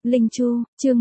Linh Chu, chương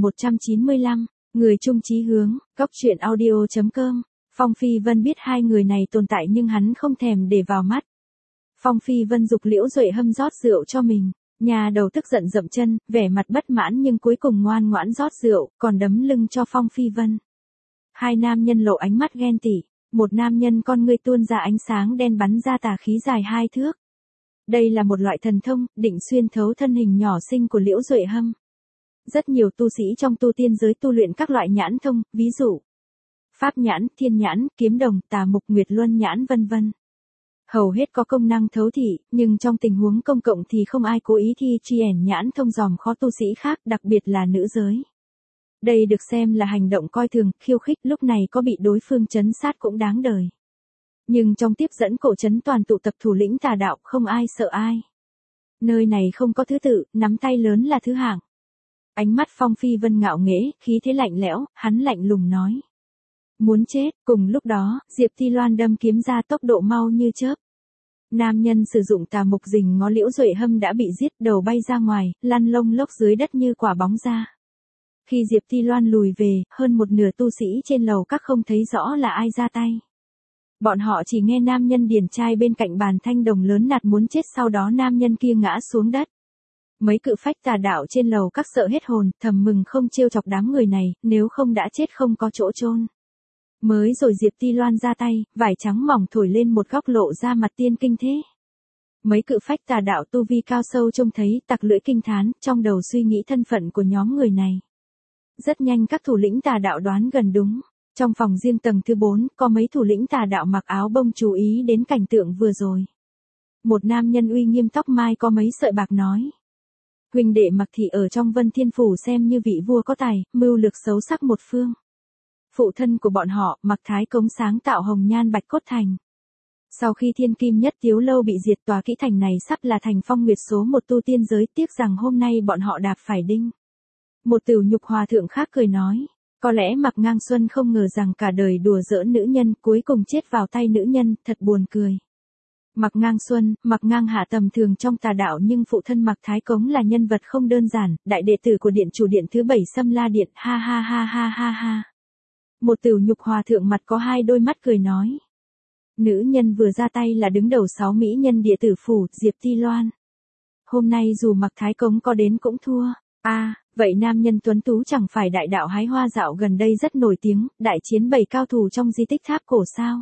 1195, người chung chí hướng, góc truyện audio.com. Phong Phi Vân biết hai người này tồn tại nhưng hắn không thèm để vào mắt. Phong Phi Vân giục Liễu Duệ Hâm rót rượu cho mình, nhà đầu tức giận dậm chân, vẻ mặt bất mãn nhưng cuối cùng ngoan ngoãn rót rượu, còn đấm lưng cho Phong Phi Vân. Hai nam nhân lộ ánh mắt ghen tị, một nam nhân con ngươi tuôn ra ánh sáng đen bắn ra tà khí dài 2 thước. Đây là một loại thần thông, định xuyên thấu thân hình nhỏ xinh của Liễu Duệ Hâm. Rất nhiều tu sĩ trong tu tiên giới tu luyện các loại nhãn thông, ví dụ Pháp nhãn, Thiên nhãn, Kiếm đồng, Tà mục, Nguyệt luân nhãn vân vân. Hầu hết có công năng thấu thị, nhưng trong tình huống công cộng thì không ai cố ý thi triển nhãn thông dòm khó tu sĩ khác, đặc biệt là nữ giới. Đây được xem là hành động coi thường, khiêu khích, lúc này có bị đối phương trấn sát cũng đáng đời. Nhưng trong tiếp dẫn cổ trấn toàn tụ tập thủ lĩnh tà đạo, không ai sợ ai. Nơi này không có thứ tự, nắm tay lớn là thứ hạng. Ánh mắt Phong Phi Vân ngạo nghễ, khí thế lạnh lẽo, hắn lạnh lùng nói. Muốn chết, cùng lúc đó, Diệp Ti Loan đâm kiếm ra tốc độ mau như chớp. Nam nhân sử dụng tà mục rình ngó Liễu Duệ Hâm đã bị giết, đầu bay ra ngoài, lăn lông lốc dưới đất như quả bóng ra. Khi Diệp Ti Loan lùi về, hơn một nửa tu sĩ trên lầu các không thấy rõ là ai ra tay. Bọn họ chỉ nghe nam nhân điển trai bên cạnh bàn thanh đồng lớn nạt muốn chết, sau đó nam nhân kia ngã xuống đất. Mấy cự phách tà đạo trên lầu các sợ hết hồn, thầm mừng không trêu chọc đám người này, nếu không đã chết không có chỗ chôn. Mới rồi Diệp Ti Loan ra tay, vải trắng mỏng thổi lên một góc lộ ra mặt tiên kinh thế. Mấy cự phách tà đạo tu vi cao sâu trông thấy, tặc lưỡi kinh thán, trong đầu suy nghĩ thân phận của nhóm người này. Rất nhanh các thủ lĩnh tà đạo đoán gần đúng. Trong phòng riêng tầng thứ 4, có mấy thủ lĩnh tà đạo mặc áo bông chú ý đến cảnh tượng vừa rồi. Một nam nhân uy nghiêm tóc mai có mấy sợi bạc nói. Huynh đệ Mặc Thị ở trong Vân Thiên Phủ xem như vị vua có tài, mưu lược xấu sắc một phương. Phụ thân của bọn họ, Mặc Thái Cống sáng tạo Hồng Nhan Bạch Cốt Thành. Sau khi Thiên Kim Nhất Tiếu Lâu bị diệt, tòa kỹ thành này sắp là thành phong nguyệt số một tu tiên giới, tiếc rằng hôm nay bọn họ đạp phải đinh. Một Tửu Nhục hòa thượng khác cười nói. Có lẽ Mạc Ngang Xuân không ngờ rằng cả đời đùa giỡn nữ nhân, cuối cùng chết vào tay nữ nhân, thật buồn cười. Mạc Ngang Xuân, Mạc Ngang Hạ tầm thường trong tà đạo nhưng phụ thân Mạc Thái Cống là nhân vật không đơn giản, đại đệ tử của điện chủ điện thứ 7 Sâm La Điện, ha ha ha ha ha ha. Một Tửu Nhục hòa thượng mặt có 2 đôi mắt cười nói. Nữ nhân vừa ra tay là đứng đầu 6 mỹ nhân địa tử phủ, Diệp Ti Loan. Hôm nay dù Mạc Thái Cống có đến cũng thua. Vậy nam nhân tuấn tú chẳng phải đại đạo hái hoa dạo gần đây rất nổi tiếng, đại chiến 7 cao thủ trong di tích tháp cổ sao?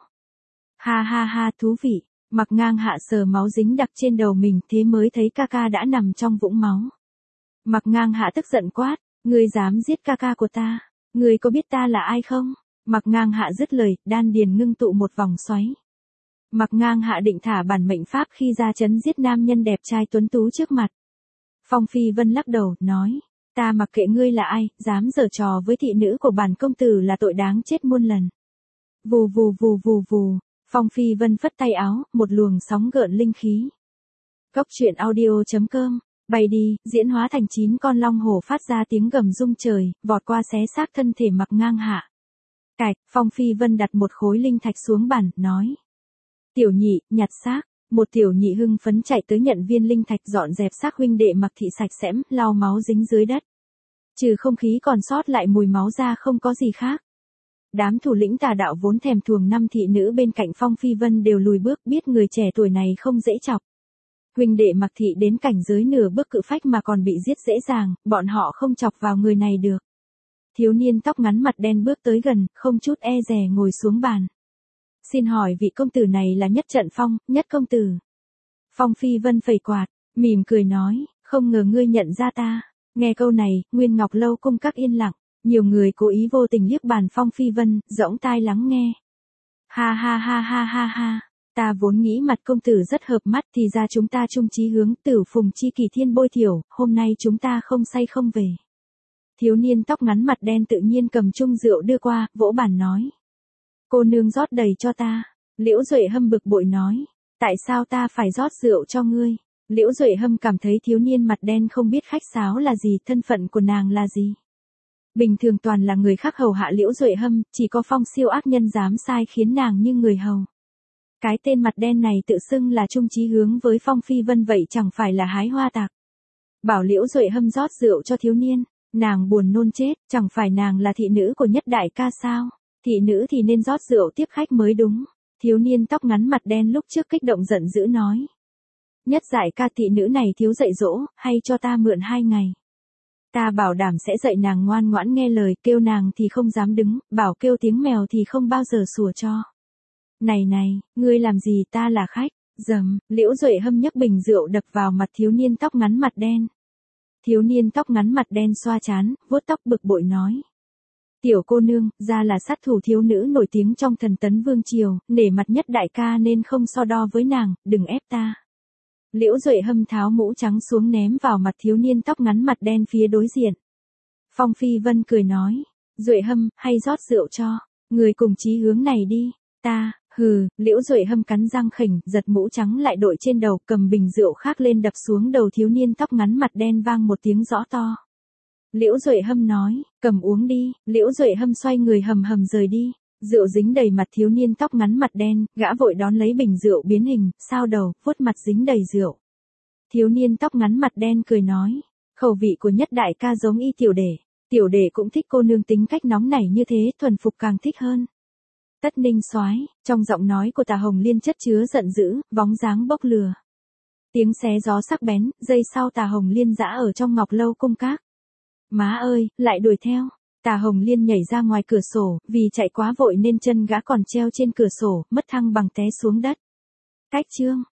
Ha ha ha, thú vị. Mạc Ngang Hạ sờ máu dính đặc trên đầu mình, thế mới thấy ca ca đã nằm trong vũng máu. Mạc Ngang Hạ tức giận quát, ngươi dám giết ca ca của ta, ngươi có biết ta là ai không? Mạc Ngang Hạ dứt lời, đan điền ngưng tụ một vòng xoáy. Mạc Ngang Hạ định thả bản mệnh pháp khi ra chấn giết nam nhân đẹp trai tuấn tú trước mặt. Phong Phi Vân lắc đầu, nói. Ta mặc kệ ngươi là ai, dám giở trò với thị nữ của bản công tử là tội đáng chết muôn lần. Vù vù vù vù vù, Phong Phi Vân phất tay áo, một luồng sóng gợn linh khí. Góc truyện audio.com, bay đi, diễn hóa thành 9 con long hổ phát ra tiếng gầm rung trời, vọt qua xé xác thân thể Mạc Ngang Hạ. Cạch, Phong Phi Vân đặt một khối linh thạch xuống bàn, nói. Tiểu nhị, nhặt xác. Một tiểu nhị hưng phấn chạy tới nhận viên linh thạch, dọn dẹp xác huynh đệ Mặc Thị sạch xẽm, lau máu dính dưới đất. Trừ không khí còn sót lại mùi máu ra không có gì khác. Đám thủ lĩnh tà đạo vốn thèm thuồng 5 thị nữ bên cạnh Phong Phi Vân đều lùi bước, biết người trẻ tuổi này không dễ chọc. Huynh đệ Mặc Thị đến cảnh giới nửa bước cự phách mà còn bị giết dễ dàng, bọn họ không chọc vào người này được. Thiếu niên tóc ngắn mặt đen bước tới gần, không chút e dè ngồi xuống bàn. Xin hỏi vị công tử này là Nhất Trận Phong, Nhất công tử. Phong Phi Vân phẩy quạt, mỉm cười nói, không ngờ ngươi nhận ra ta. Nghe câu này, Nguyên Ngọc Lâu cung các yên lặng, nhiều người cố ý vô tình liếc bàn Phong Phi Vân, rỗng tai lắng nghe. Ha ha ha ha ha ha, ta vốn nghĩ mặt công tử rất hợp mắt thì ra chúng ta chung chí hướng, tử phùng chi kỳ thiên bôi thiểu, hôm nay chúng ta không say không về. Thiếu niên tóc ngắn mặt đen tự nhiên cầm chung rượu đưa qua, vỗ bàn nói. Cô nương rót đầy cho ta. Liễu Duệ Hâm bực bội nói. Tại sao ta phải rót rượu cho ngươi? Liễu Duệ Hâm cảm thấy thiếu niên mặt đen không biết khách sáo là gì, thân phận của nàng là gì. Bình thường toàn là người khác hầu hạ Liễu Duệ Hâm, chỉ có Phong siêu ác nhân dám sai khiến nàng như người hầu. Cái tên mặt đen này tự xưng là chung chí hướng với Phong Phi Vân vậy chẳng phải là hái hoa tạc. bảo Liễu Duệ Hâm rót rượu cho thiếu niên. Nàng buồn nôn chết, chẳng phải nàng là thị nữ của Nhất đại ca sao? Thị nữ thì nên rót rượu tiếp khách mới đúng. Thiếu niên tóc ngắn mặt đen lúc trước kích động giận dữ nói. Nhất đại ca, thị nữ này thiếu dạy dỗ, hay cho ta mượn 2 ngày. Ta bảo đảm sẽ dạy nàng ngoan ngoãn nghe lời, kêu nàng thì không dám đứng, bảo kêu tiếng mèo thì không bao giờ sủa cho. Này này, ngươi làm gì, ta là khách. Dầm, Liễu Duệ Hâm nhấc bình rượu đập vào mặt thiếu niên tóc ngắn mặt đen. Thiếu niên tóc ngắn mặt đen xoa trán, vuốt tóc bực bội nói. Tiểu cô nương, ra là sát thủ thiếu nữ nổi tiếng trong Thần Tấn Vương Triều, nể mặt Nhất đại ca nên không so đo với nàng, đừng ép ta. Liễu Duệ Hâm tháo mũ trắng xuống ném vào mặt thiếu niên tóc ngắn mặt đen phía đối diện. Phong Phi Vân cười nói. Duệ Hâm, hay rót rượu cho. Người cùng chí hướng này đi. Ta, hừ, Liễu Duệ Hâm cắn răng khỉnh, giật mũ trắng lại đội trên đầu, cầm bình rượu khác lên đập xuống đầu thiếu niên tóc ngắn mặt đen vang một tiếng rõ to. Liễu Duệ Hâm nói, cầm uống đi. Liễu Duệ Hâm xoay người hầm hầm rời đi. Rượu dính đầy mặt thiếu niên tóc ngắn mặt đen, gã vội đón lấy bình rượu biến hình, sao đầu, vuốt mặt dính đầy rượu. Thiếu niên tóc ngắn mặt đen cười nói, khẩu vị của Nhất đại ca giống y tiểu đệ cũng thích cô nương tính cách nóng nảy như thế, thuần phục càng thích hơn. Tất Ninh soái, trong giọng nói của Tà Hồng Liên chất chứa giận dữ, bóng dáng bốc lửa. Tiếng xé gió sắc bén, giây sau Tà Hồng Liên giã ở trong Ngọc Lâu cung các. Má ơi, lại đuổi theo. Tà Hồng Liên nhảy ra ngoài cửa sổ, vì chạy quá vội nên chân gã còn treo trên cửa sổ, mất thăng bằng té xuống đất. Cách chương.